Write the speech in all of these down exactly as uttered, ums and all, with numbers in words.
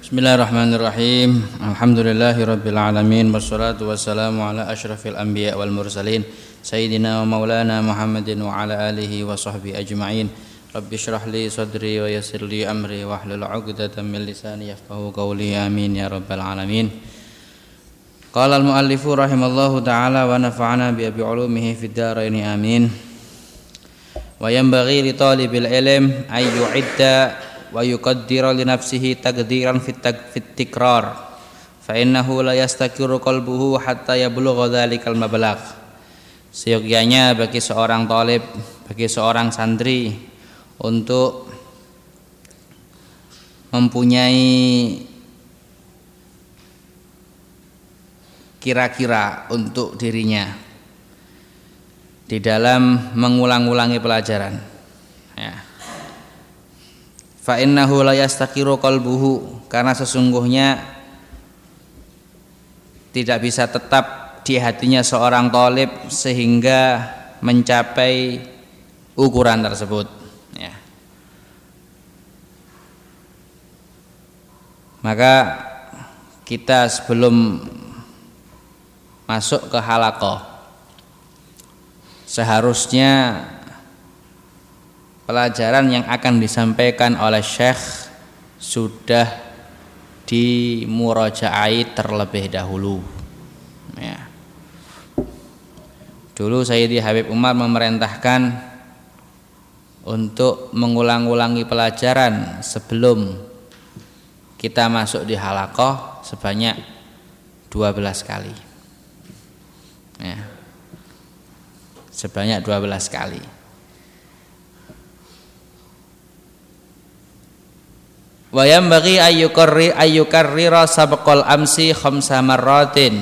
Bismillahirrahmanirrahim. Alhamdulillahirabbil alamin wassalatu wassalamu ala asyrafil anbiya wal mursalin sayyidina wa maulana Muhammadin wa ala alihi wa sahbihi ajma'in. Rabbi shrah li sadri wa yassir li amri wahlul 'uqdatam min lisani yafqahu qawli. Amin ya rabbal alamin. Qala al-muallifu rahimallahu ta'ala wa nafa'ana bi abi ulumihi fid dharain amin. Wa yanbaghi li talibil ilm ay yu'idda wa yuqaddira li nafsihi taqdiran fit tikrar fa innahu la yastaqiru qalbuhu hatta yablugha dzalikal mablagh. Seyogyanya bagi seorang talib, bagi seorang santri untuk mempunyai kira-kira untuk dirinya di dalam mengulang-ulangi pelajaran, ya. Fa innahu la yastaqiru qalbuhu, karena sesungguhnya tidak bisa tetap di hatinya seorang talib sehingga mencapai ukuran tersebut, ya. Maka kita sebelum masuk ke halaqah seharusnya pelajaran yang akan disampaikan oleh Syekh sudah dimurajaai terlebih dahulu, ya. Dulu Sayyidi Habib Umar memerintahkan untuk mengulang-ulangi pelajaran sebelum kita masuk di halaqah sebanyak dua belas kali, ya. Sebanyak dua belas kali. Wa yanbaghi ayyukarri ayyukarrira sabqal amsi khamsa marratin,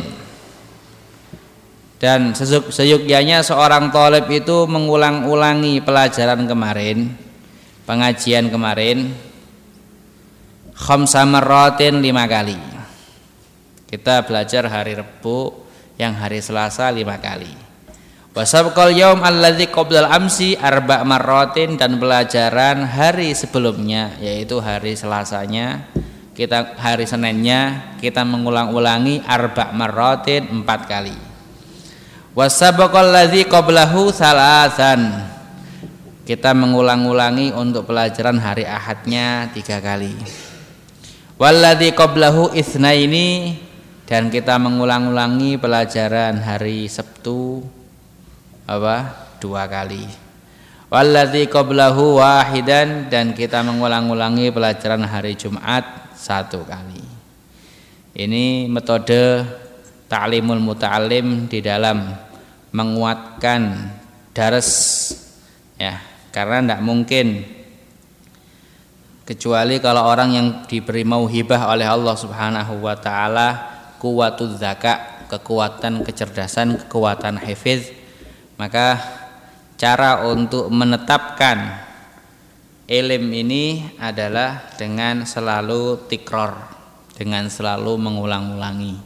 dan seyogyanya seorang talib itu mengulang-ulangi pelajaran kemarin, pengajian kemarin, khamsa marratin, lima kali. Kita belajar hari Rabu, yang hari Selasa lima kali. Wasabqal yaum alladzi qabla al-amsi arba' marratin, dan pelajaran hari sebelumnya yaitu hari Selasanya, kita hari Seninnya kita mengulang-ulangi arba' marratin, empat kali. Wasabqal ladzi qablahu salasan, kita mengulang-ulangi untuk pelajaran hari Ahadnya tiga kali. Walladzi qablahu itsnaini, dan kita mengulang-ulangi pelajaran hari Sabtu apa dua kali. Walladzi qablahu wahidan, dan kita mengulang-ulangi pelajaran hari Jumat satu kali. Ini metode ta'limul muta'allim di dalam menguatkan dars, ya, karena tidak mungkin kecuali kalau orang yang diberi mauhibah oleh Allah Subhanahu wa taala quwwatuz zaka, kekuatan kecerdasan, kekuatan hafiz, maka cara untuk menetapkan ilm ini adalah dengan selalu tikror, dengan selalu mengulang-ulangi.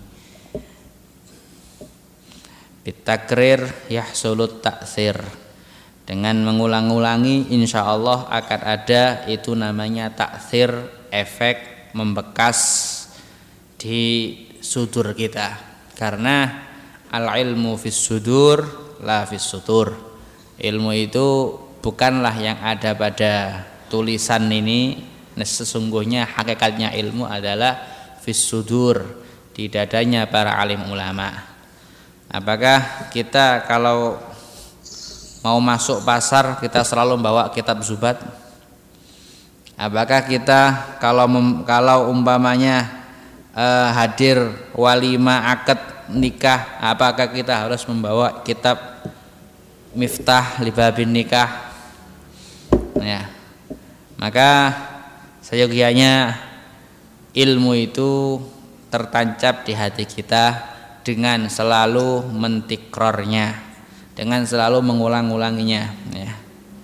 Bitakrir yahsulut ta'thir, dengan mengulang-ulangi insyaallah akan ada itu namanya ta'thir, efek membekas di sudur kita, karena al-ilmu fis sudur la fis sutur. Ilmu itu bukanlah yang ada pada tulisan ini, sesungguhnya hakikatnya ilmu adalah fis sudur, di dadanya para alim ulama. Apakah kita kalau mau masuk pasar kita selalu membawa kitab zubat? Apakah kita kalau mem, kalau umpamanya eh, hadir walimah akad nikah, apakah kita harus membawa kitab Miftah Libabin Nikah, ya? Maka seyogyanya ilmu itu tertancap di hati kita dengan selalu mentikrornya, dengan selalu mengulang-ulanginya, ya.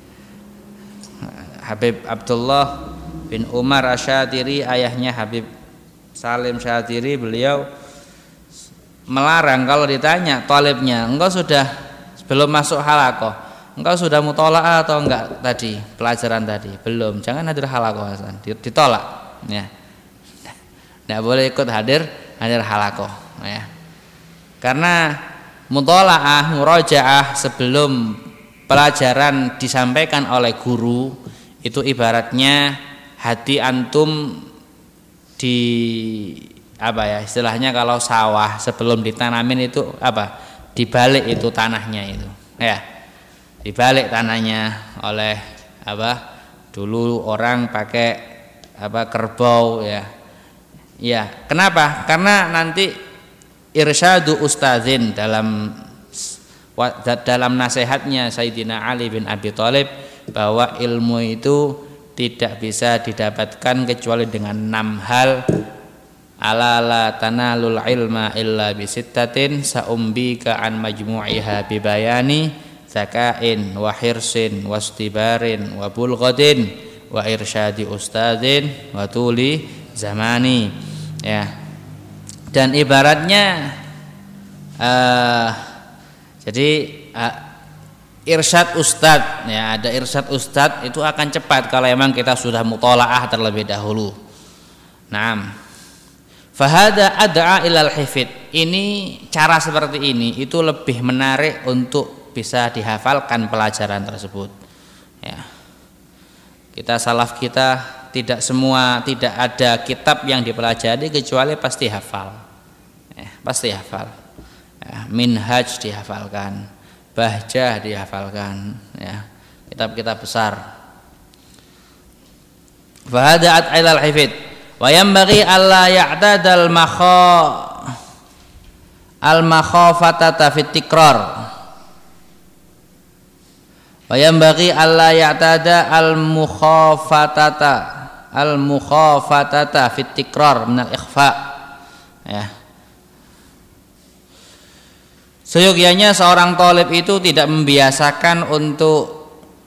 Habib Abdullah bin Umar Asyatiri, ayahnya Habib Salim Syatiri, beliau melarang kalau ditanya talibnya, engkau sudah sebelum masuk halaqah, engkau sudah mutola'ah atau enggak tadi pelajaran tadi? Belum, jangan hadir halaqah, ditolak, ya. Tidak boleh ikut hadir hadir halaqah ya. Karena mutolaah, murajaah sebelum pelajaran disampaikan oleh guru itu ibaratnya hati antum di apa ya istilahnya kalau sawah sebelum ditanamin itu apa dibalik itu tanahnya itu ya dibalik tanahnya oleh apa dulu orang pakai apa kerbau ya ya kenapa karena nanti irsyadu ustadzin dalam dalam nasihatnya Sayyidina Ali bin Abi Thalib bahwa ilmu itu tidak bisa didapatkan kecuali dengan enam hal. Ala la tanalul ilma illa bisittatin saumbika an majmu'iha bibayani zakain wa hirsin wastibarin wa bulghadin wa irsyadi ustadzin wa tuli zamani ya. Dan ibaratnya uh, jadi uh, irsyad ustadz ya ada irsyad ustadz itu akan cepat kalau memang kita sudah mutolaah terlebih dahulu. Naam. Fahada ad'a ilal hifid. Ini cara seperti ini itu lebih menarik untuk bisa dihafalkan pelajaran tersebut. Ya. Kita salaf kita tidak semua tidak ada kitab yang dipelajari kecuali pasti hafal. Ya, pasti hafal. Ya, Minhaj dihafalkan, Bahjah dihafalkan, ya. Kitab-kitab besar. Fahada ad'a ilal hifid. Wa yanbaghi alla ya'tadal makha al makhafatata fit tikrar wa yanbaghi alla ya'tada al mukhafatata al mukhafatata fit tikrar min al ikhfa ya seyogyanya seorang thalib itu tidak membiasakan untuk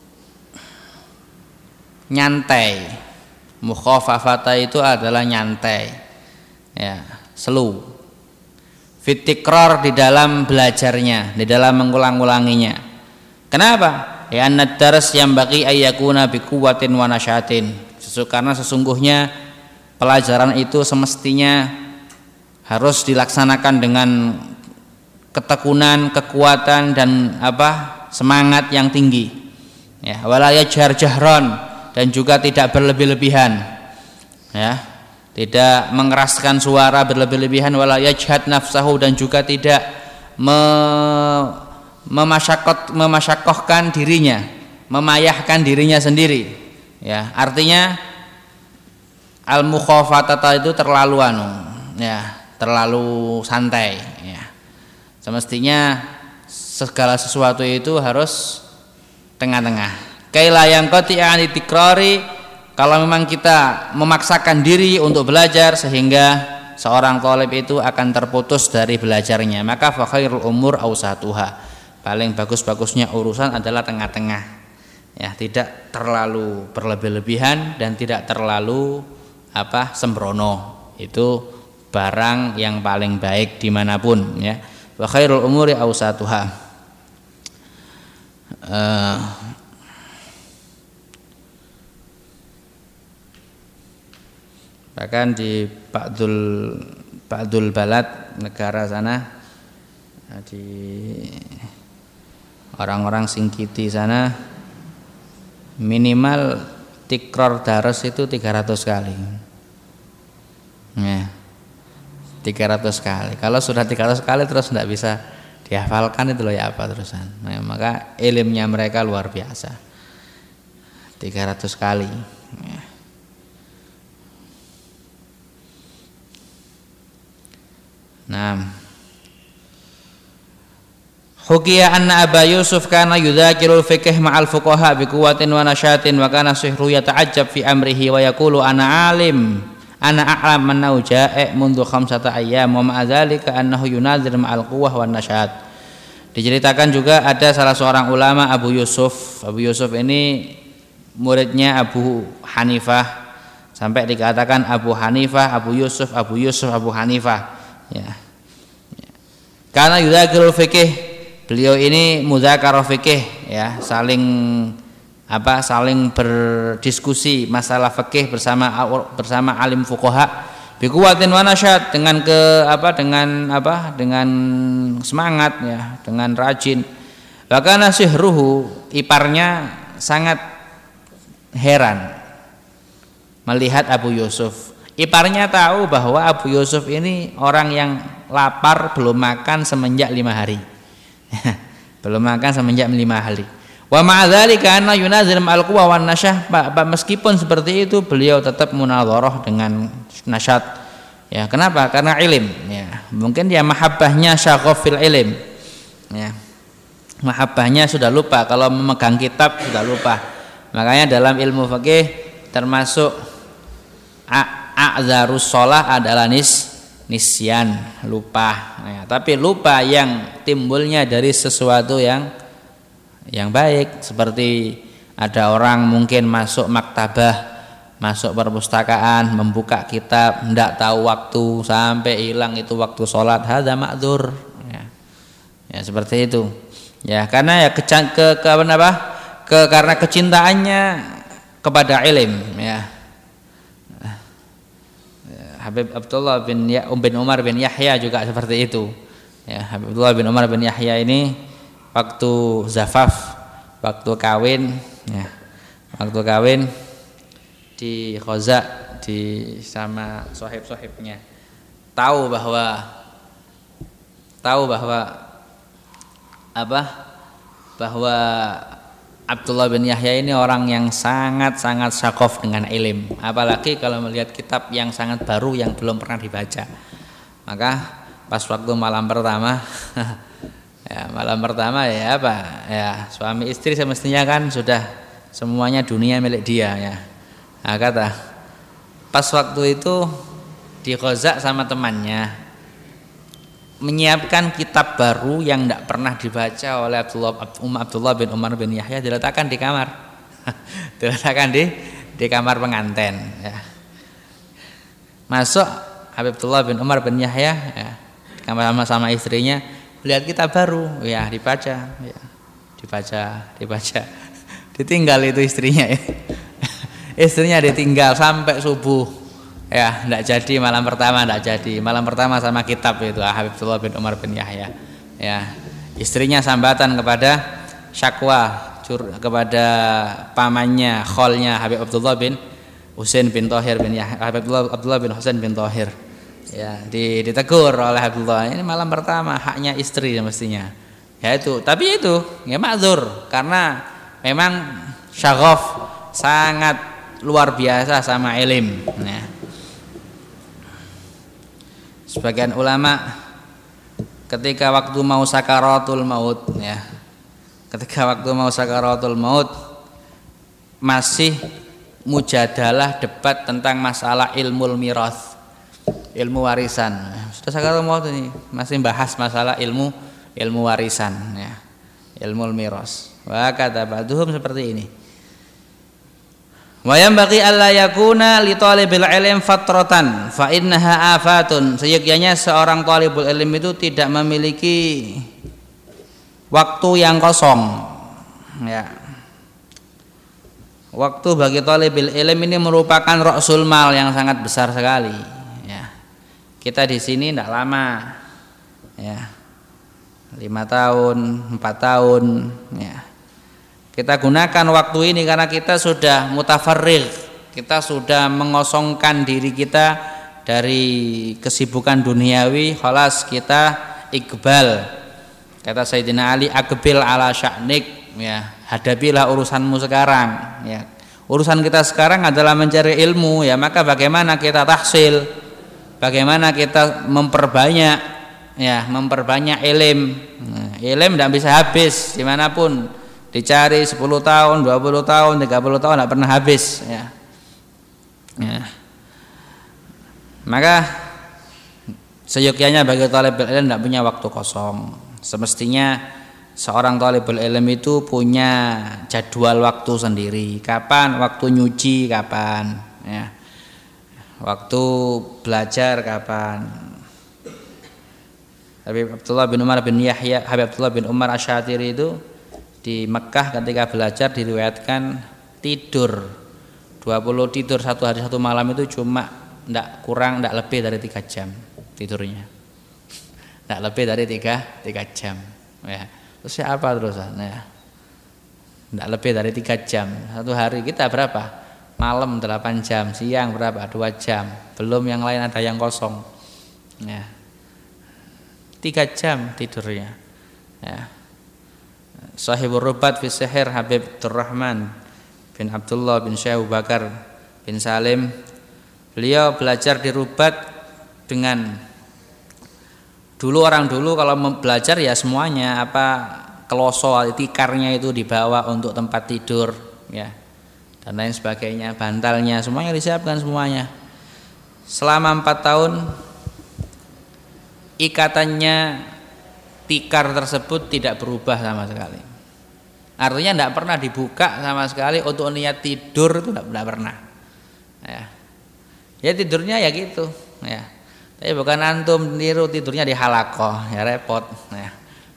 nyantai. Mukhafafata itu adalah nyantai ya, slow. Fit tikrar di dalam belajarnya, di dalam mengulang-ulanginya. Kenapa? Ya annad dars yang bagi ayyakuna bi quwwatin wa nasyatin. Karena sesungguhnya pelajaran itu semestinya harus dilaksanakan dengan ketekunan, kekuatan dan apa? Semangat yang tinggi. Ya, wala yajhar jahran dan juga tidak berlebih-lebihan ya tidak mengeraskan suara berlebih-lebihan wala yajhad nafsahu dan juga tidak me, memasyakot memasyakohkan dirinya memayahkan dirinya sendiri ya artinya al mukhafatata itu terlalu anu ya terlalu santai ya semestinya segala sesuatu itu harus tengah-tengah. Kaila yang qati'an tikrari kalau memang kita memaksakan diri untuk belajar sehingga seorang thalib itu akan terputus dari belajarnya maka fa khairul umur awsatuha paling bagus-bagusnya urusan adalah tengah-tengah ya tidak terlalu berlebih-lebihan dan tidak terlalu apa sembrono itu barang yang paling baik dimanapun ya fa khairul umuri awsatuha uh, bahkan di Ba'dul Ba'dul Balad negara sana di orang-orang Singkiti sana minimal tikrar daras itu tiga ratus kali ya tiga ratus kali kalau sudah tiga ratus kali terus tidak bisa dihafalkan itu loh ya apa terusan nah, maka ilmunya mereka luar biasa tiga ratus kali ya. Nah, hukiya anna Aba Yusuf kana yudzakirul fiqh ma'al fuqaha bi quwwatin wa nashatin wa kana sihru yata'ajjab fi amrihi wa yaqulu ana alim ana a'lam annahu ja'a mundu khamsata ayyam wa ma'a dzalika annahu yunazir ma'al quwwah wan nashat. Diceritakan juga ada salah seorang ulama Abu Yusuf. Abu Yusuf ini muridnya Abu Hanifah sampai dikatakan Abu Hanifah, Abu Yusuf, Abu Yusuf, Abu Hanifah. Ya. Karena yudzakirul fikih, beliau ini mudzakarah fikih ya, saling apa? saling berdiskusi masalah fikih bersama bersama alim fuqaha Bi quwwatin wa nasyat, dengan ke apa dengan apa dengan semangat ya, dengan rajin. Wa kana sihruhu, iparnya sangat heran melihat Abu Yusuf. Iparnya tahu bahwa Abu Yusuf ini orang yang lapar, belum makan semenjak lima hari. belum makan semenjak lima hari. Wa ma'adzalika anna yunazil ma'al quwa wan nasyah, meskipun seperti itu beliau tetap munadharah dengan nasyat. Ya, kenapa? Karena ilim, ya. Mungkin dia mahabbahnya syaghaf fil ilim. Ya. Mahabbahnya sudah lupa, kalau memegang kitab sudah lupa. Makanya dalam ilmu fikih termasuk a'dzarus shalah adalah nis nisyan, lupa. Ya, tapi lupa yang timbulnya dari sesuatu yang yang baik, seperti ada orang mungkin masuk maktabah, masuk perpustakaan, membuka kitab, tidak tahu waktu sampai hilang itu waktu sholat, hadza ma'dzur. Ya. Ya seperti itu. Ya karena ya ke, ke, ke apa? Ke karena kecintaannya kepada ilm. Ya. Habib Abdullah bin ya, bin Umar bin Yahya juga seperti itu. Ya, Habib Abdullah bin Umar bin Yahya ini waktu zafaf, waktu kawin, ya, waktu kawin di Khoza di sama sohib-sohibnya, tahu bahwa tahu bahwa apa bahwa Abdullah bin Yahya ini orang yang sangat-sangat syaghaf dengan ilim, apalagi kalau melihat kitab yang sangat baru yang belum pernah dibaca. Maka pas waktu malam pertama ya malam pertama ya apa ya suami istri semestinya kan sudah semuanya dunia milik dia ya. Nah, kata pas waktu itu di Khoza sama temannya menyiapkan kitab baru yang tidak pernah dibaca oleh Abdullah, Abdullah bin Umar bin Yahya, diletakkan di kamar diletakkan di di kamar pengantin ya. Masuk Habib Abdullah bin Umar bin Yahya ya, di kamar sama, sama istrinya, lihat kitab baru ya, dibaca ya, dibaca dibaca ditinggal itu istrinya ya. Istrinya ditinggal sampai subuh ya, tidak jadi malam pertama, tidak jadi malam pertama sama kitab itu Habib Abdullah bin Umar bin Yahya ya. Istrinya sambatan kepada syakwa cur, kepada pamannya kholnya Habib Abdullah bin Husain bin Thahir bin Yahya, Habib Abdullah, Abdullah bin Husain bin Thahir ya, ditegur oleh Abdullah, ini malam pertama, haknya istri mestinya ya itu. Tapi itu ya ma'dzur karena memang syaghaf, sangat luar biasa sama ilim. Nah, sebagian ulama ketika waktu mau sakaratul maut ya, ketika waktu mau sakaratul maut masih mujadalah, debat tentang masalah ilmu mirath, ilmu warisan. Sudah sakaratul maut ini masih bahas masalah ilmu ilmu warisan ya, ilmu mirath. Wa kata ba'dhum seperti ini. Wa yanbaghi alla yakuna li talibil ilm fatratan fa innaha afatun. Seyogyanya seorang talibul ilm itu tidak memiliki waktu yang kosong ya. Waktu bagi talibul ilm ini merupakan ra'sul mal yang sangat besar sekali ya. Kita di sini tidak lama ya, lima tahun, empat tahun ya. Kita gunakan waktu ini karena kita sudah mutafarrigh, kita sudah mengosongkan diri kita dari kesibukan duniawi, khalas kita iqbal. Kata Sayyidina Ali, aqbil ala sya'nik ya, hadapilah urusanmu sekarang ya. Urusan kita sekarang adalah mencari ilmu ya, maka bagaimana kita tahsil, bagaimana kita memperbanyak ya, memperbanyak ilm. Nah, ilm tidak bisa habis dimanapun. Dicari sepuluh tahun, dua puluh tahun, tiga puluh tahun tidak pernah habis ya. Ya. Maka seyogyanya bagi talibul ilm tidak punya waktu kosong. Semestinya seorang talibul ilm itu punya jadwal waktu sendiri. Kapan waktu nyuci, kapan ya. Waktu belajar kapan. Habib Abdullah bin Umar bin Yahya, Habib Abdullah bin Umar Asy-Syatiri itu di Mekah ketika belajar diriwayatkan tidur dua puluh tidur satu hari satu malam itu cuma ndak kurang ndak lebih dari tiga jam tidurnya. Ndak lebih dari tiga tiga jam ya. Terus ya apa terusan ya? Ndak lebih dari tiga jam. Satu hari kita berapa? Malam delapan jam, siang berapa? dua jam. Belum yang lain ada yang kosong. Ya. tiga jam tidurnya. Ya. Sahibur Rubat fi Sihir Habib Abdurrahman bin Abdullah bin Syekh Abu Bakar bin Salim. Beliau belajar di Rubat dengan dulu orang dulu kalau belajar ya semuanya apa keloso tikarnya itu dibawa untuk tempat tidur ya dan lain sebagainya, bantalnya semuanya disiapkan semuanya. Selama empat tahun ikatannya tikar tersebut tidak berubah sama sekali. Artinya tidak pernah dibuka sama sekali untuk niat tidur itu tidak pernah. Ya, ya tidurnya ya gitu. Ya, tapi bukan antum niru tidurnya di halakoh ya repot. Ya.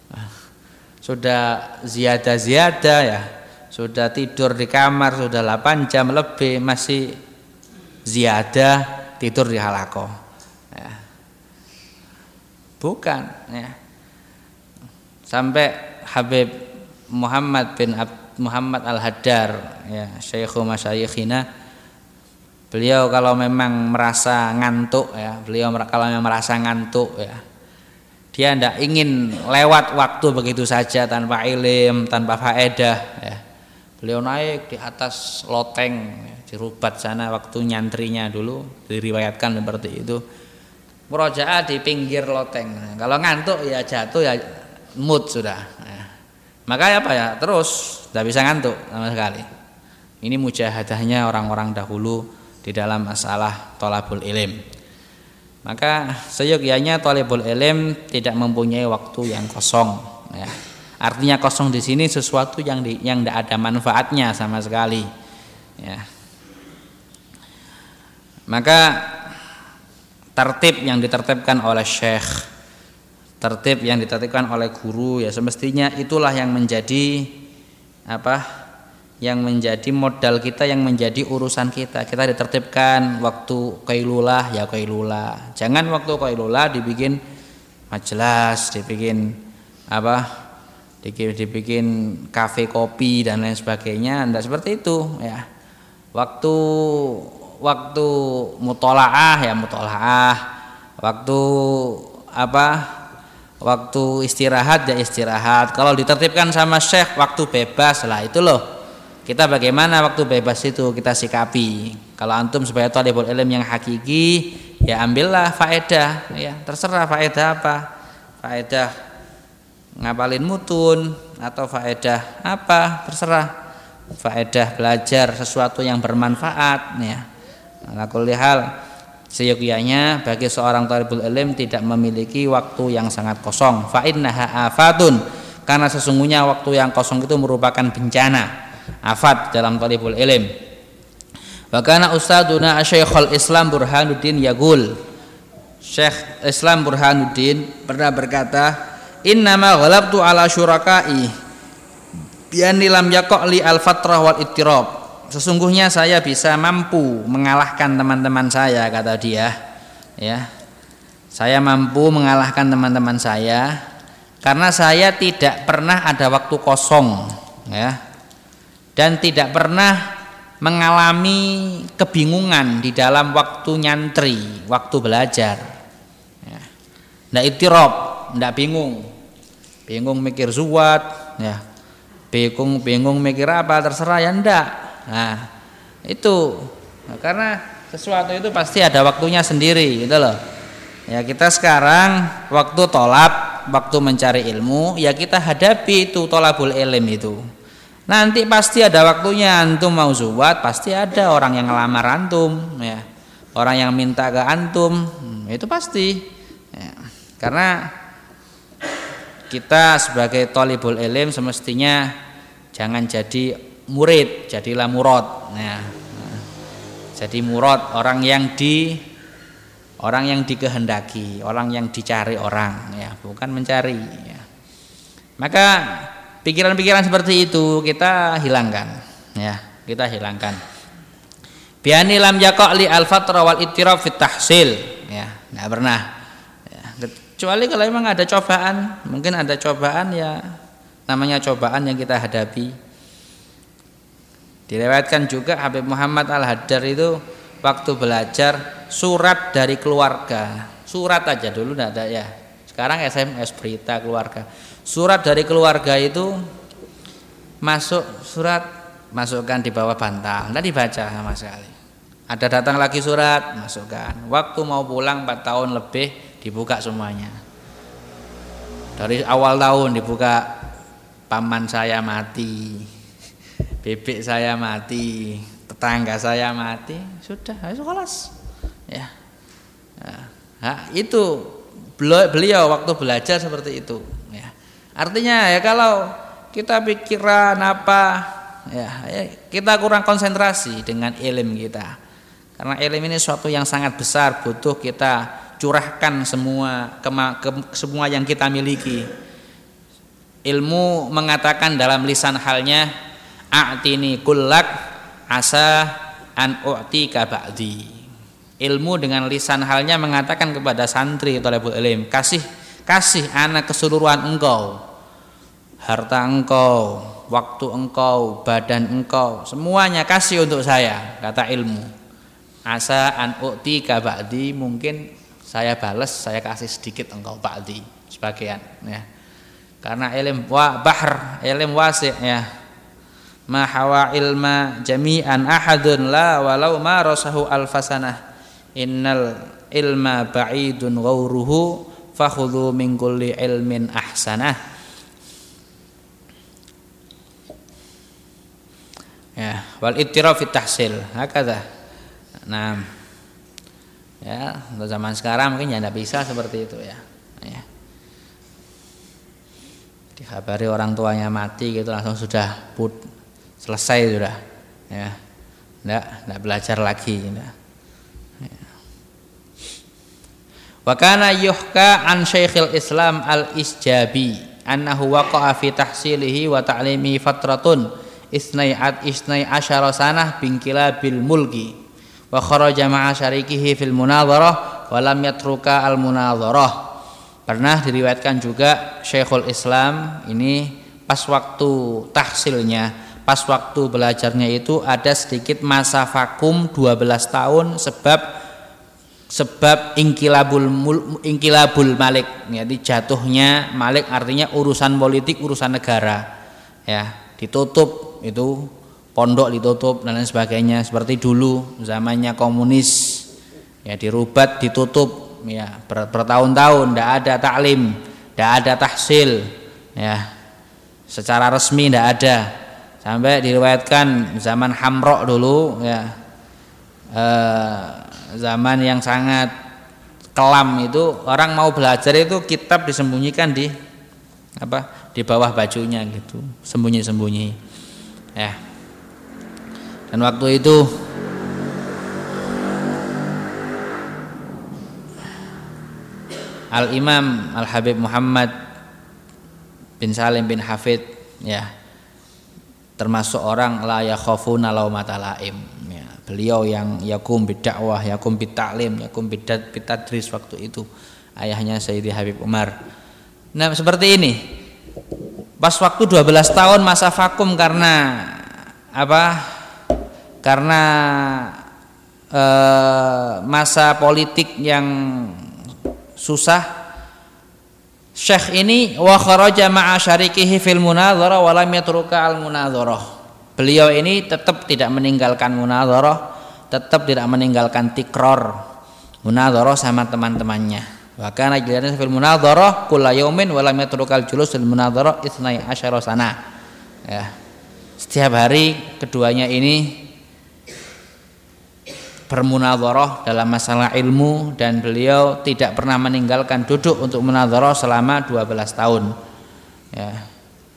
Sudah ziyadah-ziyadah ya, sudah tidur di kamar sudah delapan jam lebih masih ziyadah tidur di halakoh. Ya. Bukan ya. Sampai Habib Muhammad bin Ab, Muhammad Al-Haddar ya, Syekhu Masyayikhina, beliau kalau memang merasa ngantuk ya, beliau kalau memang merasa ngantuk ya, dia tidak ingin lewat waktu begitu saja tanpa ilim, tanpa faedah ya. Beliau naik di atas loteng ya, di Rubat sana waktu nyantrinya dulu diriwayatkan seperti itu. Murojaah di pinggir loteng. Kalau ngantuk ya jatuh ya mood sudah. Ya. Makanya apa ya? Terus tidak bisa ngantuk sama sekali. Ini mujahadahnya orang-orang dahulu di dalam masalah thalabul ilm. Maka seyogyanya thalabul ilm tidak mempunyai waktu yang kosong ya. Artinya kosong di sini sesuatu yang di, yang tidak ada manfaatnya sama sekali ya. Maka tertib yang ditertibkan oleh syekh, tertib yang ditertibkan oleh guru ya semestinya itulah yang menjadi apa? Yang menjadi modal kita, yang menjadi urusan kita. Kita ditertibkan waktu qailulah ya qailulah. Jangan waktu qailulah dibikin majelis, dibikin apa? Dibikin, dibikin kafe kopi dan lain sebagainya. Tidak seperti itu ya. Waktu waktu mutolaah ya mutolaah. Waktu apa? Waktu istirahat ya istirahat. Kalau ditertibkan sama syekh waktu bebas lah itu loh. Kita bagaimana waktu bebas itu kita sikapi. Kalau antum sebagai thalibul ilm yang hakiki, ya ambillah faedah, ya terserah faedah apa, faedah ngapalin mutun atau faedah apa, terserah. Faedah belajar sesuatu yang bermanfaat, ya. Ala kulli hal, seyogyanya bagi seorang thalibul ilm tidak memiliki waktu yang sangat kosong. Fa innaha afatun, karena sesungguhnya waktu yang kosong itu merupakan bencana. Afat dalam thalibul ilm. Wa kana ustaduna Syekhul Islam Burhanuddin yaqul, Syekh Islam Burhanuddin pernah berkata, innama ghalabtu ala syurakai bi anni lam yaqli al fatrah wal ittirab. Sesungguhnya saya bisa mampu mengalahkan teman-teman saya, kata dia ya. Saya mampu mengalahkan teman-teman saya karena saya tidak pernah ada waktu kosong ya. Dan tidak pernah mengalami kebingungan di dalam waktu nyantri, waktu belajar. Ya. Ndak ittirab, ndak bingung, bingung mikir zuwat, ya, bingung bingung mikir apa terserah ya ndak. Nah itu, nah, karena sesuatu itu pasti ada waktunya sendiri, gitu loh. Ya kita sekarang waktu tolab, waktu mencari ilmu, ya kita hadapi itu tolabul ilm itu. Nanti pasti ada waktunya antum mau zuwat, pasti ada orang yang ngelamar antum ya. Orang yang minta ke antum, hmm, itu pasti. Ya. Karena kita sebagai thalibul ilm semestinya jangan jadi murid, jadilah murad. Ya. Nah, jadi murad, orang yang di orang yang dikehendaki, orang yang dicari orang ya, bukan mencari ya. Maka pikiran-pikiran seperti itu kita hilangkan ya, kita hilangkan. Biani lam yaqa' li al-fatra wal ittirab fit tahsil. Ya, enggak pernah. Ya, kecuali kalau memang ada cobaan, mungkin ada cobaan ya namanya cobaan yang kita hadapi. Diriwayatkan juga Habib Muhammad Al-Haddar itu waktu belajar surat dari keluarga. Surat aja dulu enggak ada ya. Sekarang S M S berita keluarga. Surat dari keluarga itu masuk surat masukkan di bawah bantal, enggak dibaca sama sekali. Ada datang lagi surat, masukkan. Waktu mau pulang empat tahun lebih dibuka semuanya. Dari awal tahun dibuka, paman saya mati, bebek saya mati, tetangga saya mati, sudah, ayo kelas. Ya. Nah, itu beliau waktu belajar seperti itu. Ya. Artinya ya kalau kita pikiran apa, ya, ya kita kurang konsentrasi dengan ilmu kita. Karena ilmu ini suatu yang sangat besar, butuh kita curahkan semua ke, ke semua yang kita miliki. Ilmu mengatakan dalam lisan halnya, a'tini kullak asa an u'tika ba'di. Ilmu dengan lisan halnya mengatakan kepada santri thalibul ilm, kasih kasih anak keseluruhan engkau, harta engkau, waktu engkau, badan engkau, semuanya kasih untuk saya, kata ilmu. Asa an u'tika ba'di, mungkin saya balas, saya kasih sedikit engkau ba'di, sebagian ya. Karena ilmu wa bahr, ilmu wasi' ya. Ma hawa ilma jami'an ahadun la walau ma rasahu alfasanah. Innal ilma ba'idun ghauruhu fakhudhu min kulli ilmin ahsanah. Ya, wal ittiraf fit tahsil, hakadha. Nah, ya, untuk zaman sekarang mungkin ya tidak bisa seperti itu ya. Ya. Dikabari orang tuanya mati gitu langsung sudah put, selesai sudah. Ya, tidak, tidak belajar lagi. Ya. Wa kana yuhka an Syekhul Islam Al-Isjabi annahu waqa'a fi tahsilihi wa ta'limihi fatratun isnai'at isnai asyara sanah bingkila bil mulki wa kharaja ma'a syarikihi fil munadharah wa lam yatruka al munadharah. Pernah diriwayatkan juga Syekhul Islam ini pas waktu tahsilnya, pas waktu belajarnya itu ada sedikit masa vakum dua belas tahun sebab sebab ingkilabul ingkilabul Malik, jadi jatuhnya Malik artinya urusan politik, urusan negara. Ya, ditutup itu pondok ditutup dan lain sebagainya seperti dulu zamannya komunis. Ya, dirubat, ditutup ya ber, bertahun-tahun tidak ada taklim, tidak ada tahsil. Ya. Secara resmi tidak ada. Sampai diriwayatkan zaman Hamro dulu ya. Eh, zaman yang sangat kelam itu orang mau belajar itu kitab disembunyikan di apa di bawah bajunya gitu, sembunyi-sembunyi ya. Dan waktu itu Al-Imam Al-Habib Muhammad bin Salim bin Hafid ya termasuk orang la yakhafuna laumata laim ya. Beliau yang yakum bidakwah, yakum bitaklim, yakum bitadris waktu itu, ayahnya Sayyidi Habib Umar. Nah, seperti ini. Pas waktu dua belas tahun masa vakum karena apa? Karena eh, masa politik yang susah. Syekh ini wa kharaja ma'a syarikihi fil munadharah wa lam yatruka al munadharah. Beliau ini tetap tidak meninggalkan munadharah, tetap tidak meninggalkan tikror munadharah sama teman-temannya. Wa kana jalisan fil munadharah kulla yaumin wa lam yatrukal julus fil munadharah isnai asyara sana. Ya. Setiap hari keduanya ini bermunadharah dalam masalah ilmu dan beliau tidak pernah meninggalkan duduk untuk munadharah selama dua belas tahun. Ya.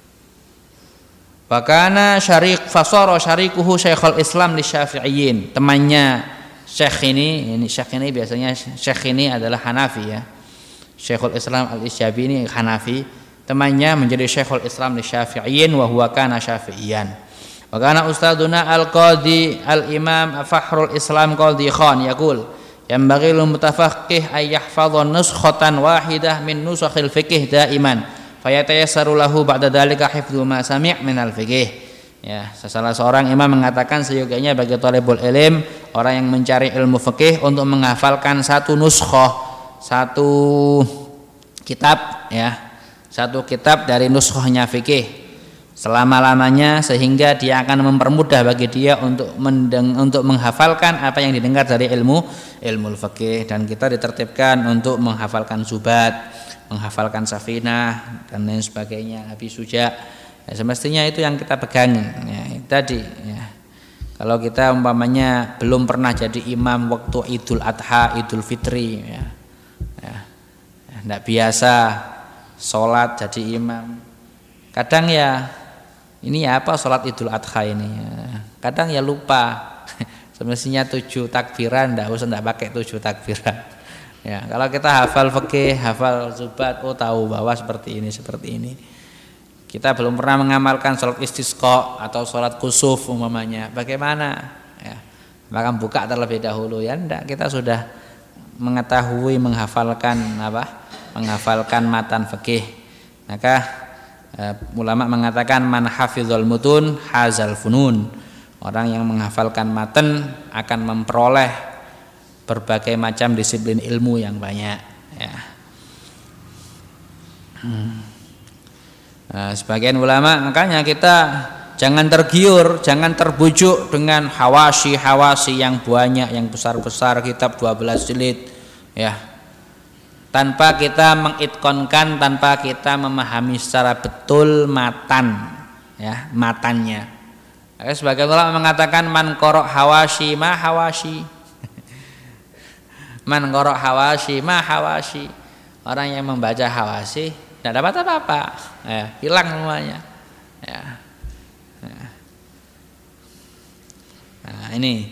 Bakana syarik fasara syarikuhu Syekhul Islam li Syafi'iyyin. Temannya Syekh ini, ini Syekh ini biasanya Syekh ini adalah Hanafi ya. Syekhul Islam Al-Isjabi ini Hanafi. Temannya menjadi Syekhul Islam li Syafi'iyyin wa huwa kana Syafi'iyyan. Wa kana ustaduna al-qadhi al-imam Fakhrul Islam Qadhi Khan yaqul yanbaghi lil mutafaqqih ay yahfadha nuskhatan wahidah min nusakhil fiqh daiman fayatayassaru lahu ba'da dzalika hifdzu ma sami' min al-fiqh. Ya, salah seorang imam mengatakan seyogianya bagi thalibul ilm, orang yang mencari ilmu fikih untuk menghafalkan satu nuskhah, satu kitab ya, satu kitab dari nuskhahnya fikih selama-lamanya, sehingga dia akan mempermudah bagi dia untuk mendeng, untuk menghafalkan apa yang didengar dari ilmu ilmu fikih. Dan kita ditertibkan untuk menghafalkan Zubat, menghafalkan Safinah dan lain sebagainya, Abi Suja. Ya, semestinya itu yang kita pegang ya, tadi ya. Kalau kita umpamanya belum pernah jadi imam waktu Idul Adha, Idul Fitri ya, ya, tidak biasa sholat jadi imam. Kadang ya ini ya apa sholat Idul Adha ini ya. Kadang ya lupa semestinya tujuh takbiran, tidak usah tidak pakai tujuh takbiran ya. Kalau kita hafal fikih, hafal Zubat, oh tahu bahwa seperti ini seperti ini. Kita belum pernah mengamalkan sholat istisqa atau sholat kusuf umpamanya, bagaimana? Ya, maka buka terlebih dahulu ya, enggak, kita sudah mengetahui menghafalkan apa? Menghafalkan matan fikih. Maka eh, ulama mengatakan man hafizul mutun hazal funun. Orang yang menghafalkan matan akan memperoleh berbagai macam disiplin ilmu yang banyak. Ya. Hmm. Nah, sebagian ulama makanya kita jangan tergiur, jangan terbujuk dengan hawasi-hawasi yang banyak, yang besar-besar, kitab dua belas jilid ya. Tanpa kita mengitkonkan, tanpa kita memahami secara betul matan ya, matannya. Nah, sebagian ulama mengatakan man qara hawasi ma hawasi. Man qara hawasi ma hawasi. Orang yang membaca hawasi tidak dapat apa-apa, ya, hilang semuanya. Ya. Nah, ini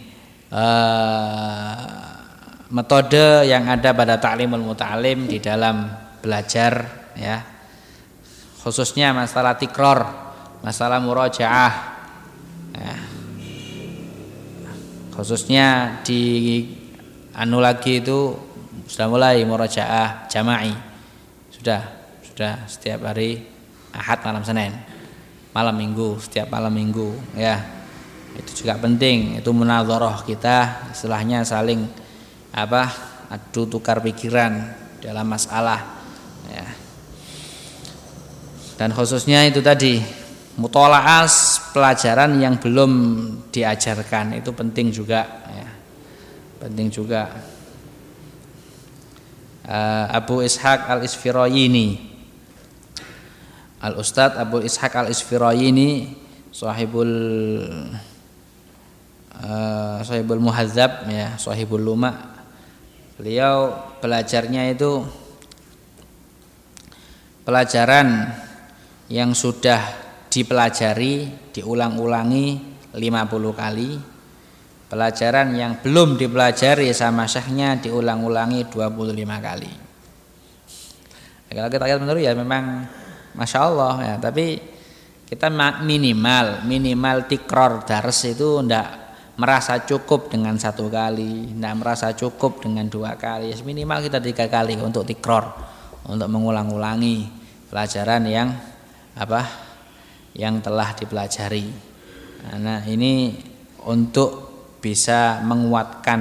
uh, metode yang ada pada ta'limul muta'alim di dalam belajar, ya, khususnya masalah tikror, masalah murajaah, ya. Khususnya di anu lagi itu sudah mulai murajaah jama'i, sudah. Sudah setiap hari Ahad malam Senin, malam Minggu, setiap malam Minggu ya. Itu juga penting, itu munadharah kita, istilahnya saling apa? Adu tukar pikiran dalam masalah ya. Dan khususnya itu tadi mutolaah pelajaran yang belum diajarkan itu penting juga ya. Penting juga. uh, Abu Ishaq Al-Isfirayini, Al-Ustadz Abu Ishaq Al-Isfirayini sahibul uh, sahibul muhadzab ya, sahibul luma. Beliau belajarnya itu pelajaran yang sudah dipelajari, diulang-ulangi lima puluh kali. Pelajaran yang belum dipelajari sama syekhnya diulang-ulangi dua puluh lima kali. Kalau kita lihat menurut ya memang Masya Allah ya, tapi kita minimal minimal tikror dars itu ndak merasa cukup dengan satu kali, ndak merasa cukup dengan dua kali, minimal kita tiga kali untuk tikror, untuk mengulang-ulangi pelajaran yang apa yang telah dipelajari. Nah ini untuk bisa menguatkan,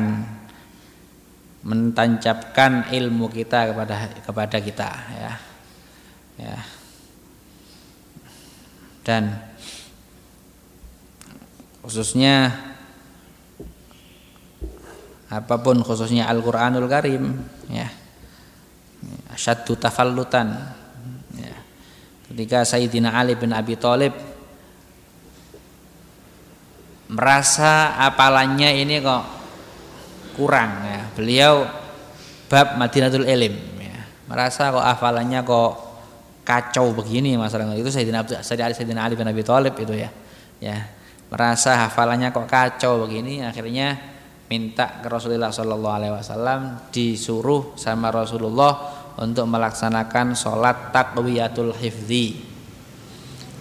mentancapkan ilmu kita kepada kepada kita ya, ya. Dan khususnya apapun, khususnya Al-Qur'anul Karim ya, asyaddu tafallutan ya. Ketika Sayyidina Ali bin Abi Thalib merasa apalannya ini kok kurang ya, beliau bab Madinatul Ilm ya, merasa kok hafalannya kok kacau begini masalah itu. Sayyidina Sayyidina Ali bin Abi Thalib itu ya, ya merasa hafalannya kok kacau begini, akhirnya minta ke Rasulullah Shallallahu Alaihi Wasallam, disuruh sama Rasulullah untuk melaksanakan sholat taqwiyatul hifzi.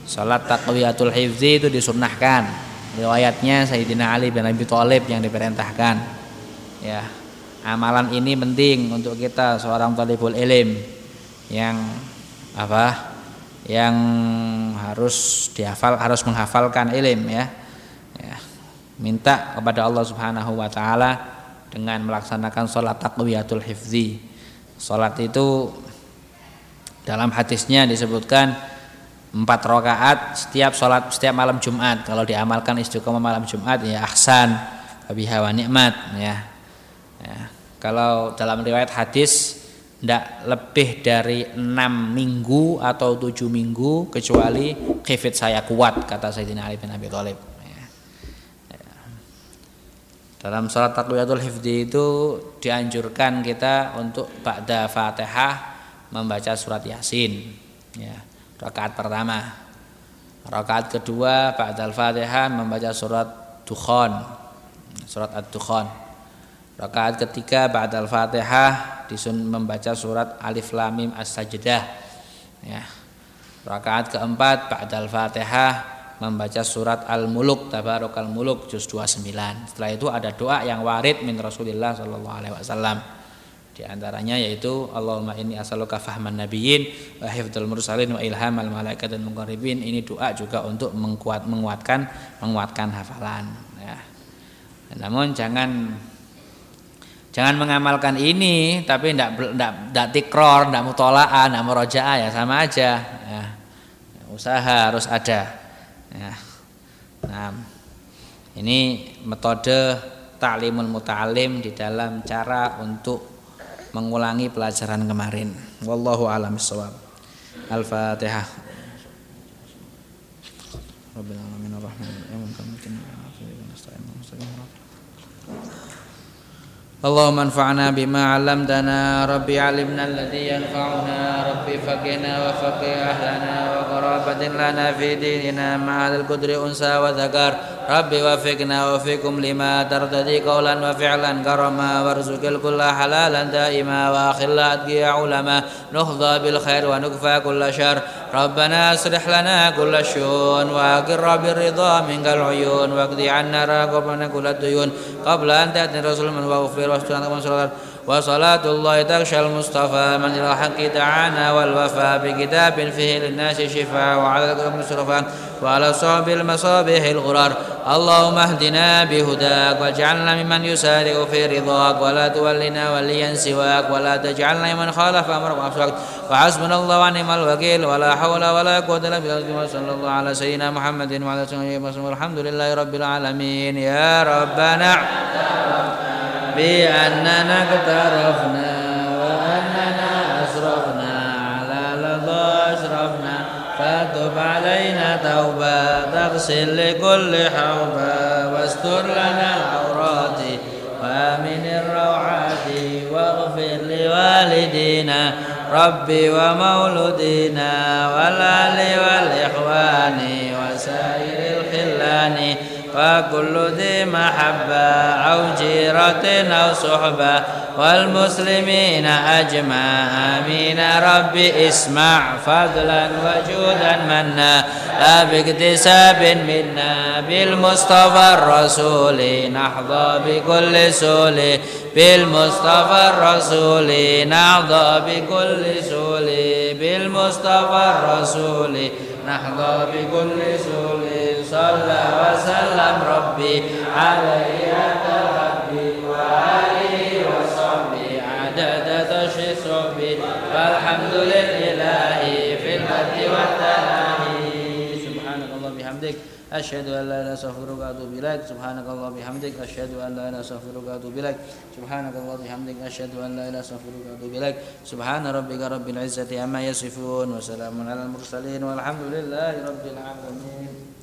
Salat taqwiyatul hifzi itu disunnahkan. Riwayatnya Sayyidina Ali bin Abi Thalib yang diperintahkan. Ya, amalan ini penting untuk kita seorang thalibul ilm yang apa? Yang harus dihafal, harus menghafalkan ilm ya. Ya. Minta kepada Allah Subhanahu wa taala dengan melaksanakan salat taqwiyatul hifzi. Salat itu dalam hadisnya disebutkan empat rakaat setiap sholat setiap malam Jumat. Kalau diamalkan istiqomah malam Jumat ya ahsan biha wa ni'mat ya. Ya. Kalau dalam riwayat hadis tidak lebih dari enam minggu atau tujuh minggu kecuali khifid saya kuat, kata Sayyidina Ali bin Abi Thalib ya. Ya. Dalam sholat taqwiyatul hifzi itu dianjurkan kita untuk ba'da Fatihah membaca surat Yasin ya. Rakaat pertama. Rakaat kedua ba'dal Fatihah membaca surat Dukhan, surat Ad-Dukhan. Rakaat ketiga ba'dal Fatihah disun membaca surat Alif Lam Mim As-Sajdah. Ya. Rakaat keempat ba'dal Fatihah membaca surat Al-Muluk, Tabarakal Muluk juz dua puluh sembilan. Setelah itu ada doa yang warid min Rasulillah sallallahu alaihi wasallam. Di antaranya yaitu Allahumma inni as'aluka fahman nabiyyin wa hifdzal mursalin wa ilhamal malaikatil muqarribin. Ini doa juga untuk menguat, menguatkan menguatkan hafalan ya. Namun jangan jangan mengamalkan ini tapi tidak tidak tikror, tidak mutolaah, tidak murojaah ya sama aja ya. Usaha harus ada ya. Nah, ini metode ta'limul muta'allim di dalam cara untuk mengulangi pelajaran kemarin. Wallahu a'lam bishawab. Al-Fatihah. Rabbil alamin arrahmanir rahim. Allahumma anfa'na bima 'allamtana rabbi 'allimna alladhi yanfa'una rabbi faqihna wa faqih ahlana wa qarabatin lana fi dinina ma'al qudri unsa wa dzakar rabbi wafiqna wa fikum lima tardadi qawlan wa fi'lan karama warzuqil kulla halalan daima wa akhilla adqiya ulama nuhdha bil khair wa nukfa kulla syarr rabbana aslih lana kulla syun wa aqirra bir ridha minkal uyun wa qdi 'anna raqabana kulla duyun qabla an ta'ti rasul man waghfir wa wa salatullahi takshal mustafa man ila haqqi ta'ana wal wafa bi kitabin fihi lin-nasi shifa wa 'ala al-musrafa wa 'ala sabil masabihil ghurar Allahumma hdina bihudak waj'alna mimman yusari'u fi ridhak wa la tuwallina waliyan siwak wa la taj'alna mimman khalafa amrak wa aswak wa hasbunallahu wa ni'mal wakeel wa la hawla wa la quwwata illa billah sallallahu ala sayyidina Muhammadin wa ala alihi wa sahbihi walhamdulillahi rabbil alamin ya rabbana bi annana qatarafna wa annana asrafna ala ladha asrafna fatub alaina tauba taghsil li kulli hawba wastur lana al-awrati wa aminir rawati waghfir li walidina rabbi wa mauludina wal ali wal ikhwani wa sairil khillani وكل ذي محبة أو جيرة أو صحبة والمسلمين أجمع آمين ربي اسمع فضلا وجودا منا لا باكتساب منا بالمصطفى الرسول نحظى بكل سول بالمصطفى الرسول نحظى بكل سول بالمصطفى الرسول نحظى بكل سول صلى وسلم ربي عليه ربي وآله وصحبه عدد تشريع صحبه والحمد لله في المد والتناهي سبحانك الله بحمدك أشهد أن لا إله إلا أنت أستغفرك وأتوب إليك سبحانك الله بحمدك أشهد أن لا إله إلا أنت أستغفرك وأتوب إليك سبحانك الله بحمدك أشهد أن لا إله إلا أنت أستغفرك وأتوب إليك سبحان ربك رب العزة عما يصفون وسلام على المرسلين والحمد لله رب العالمين.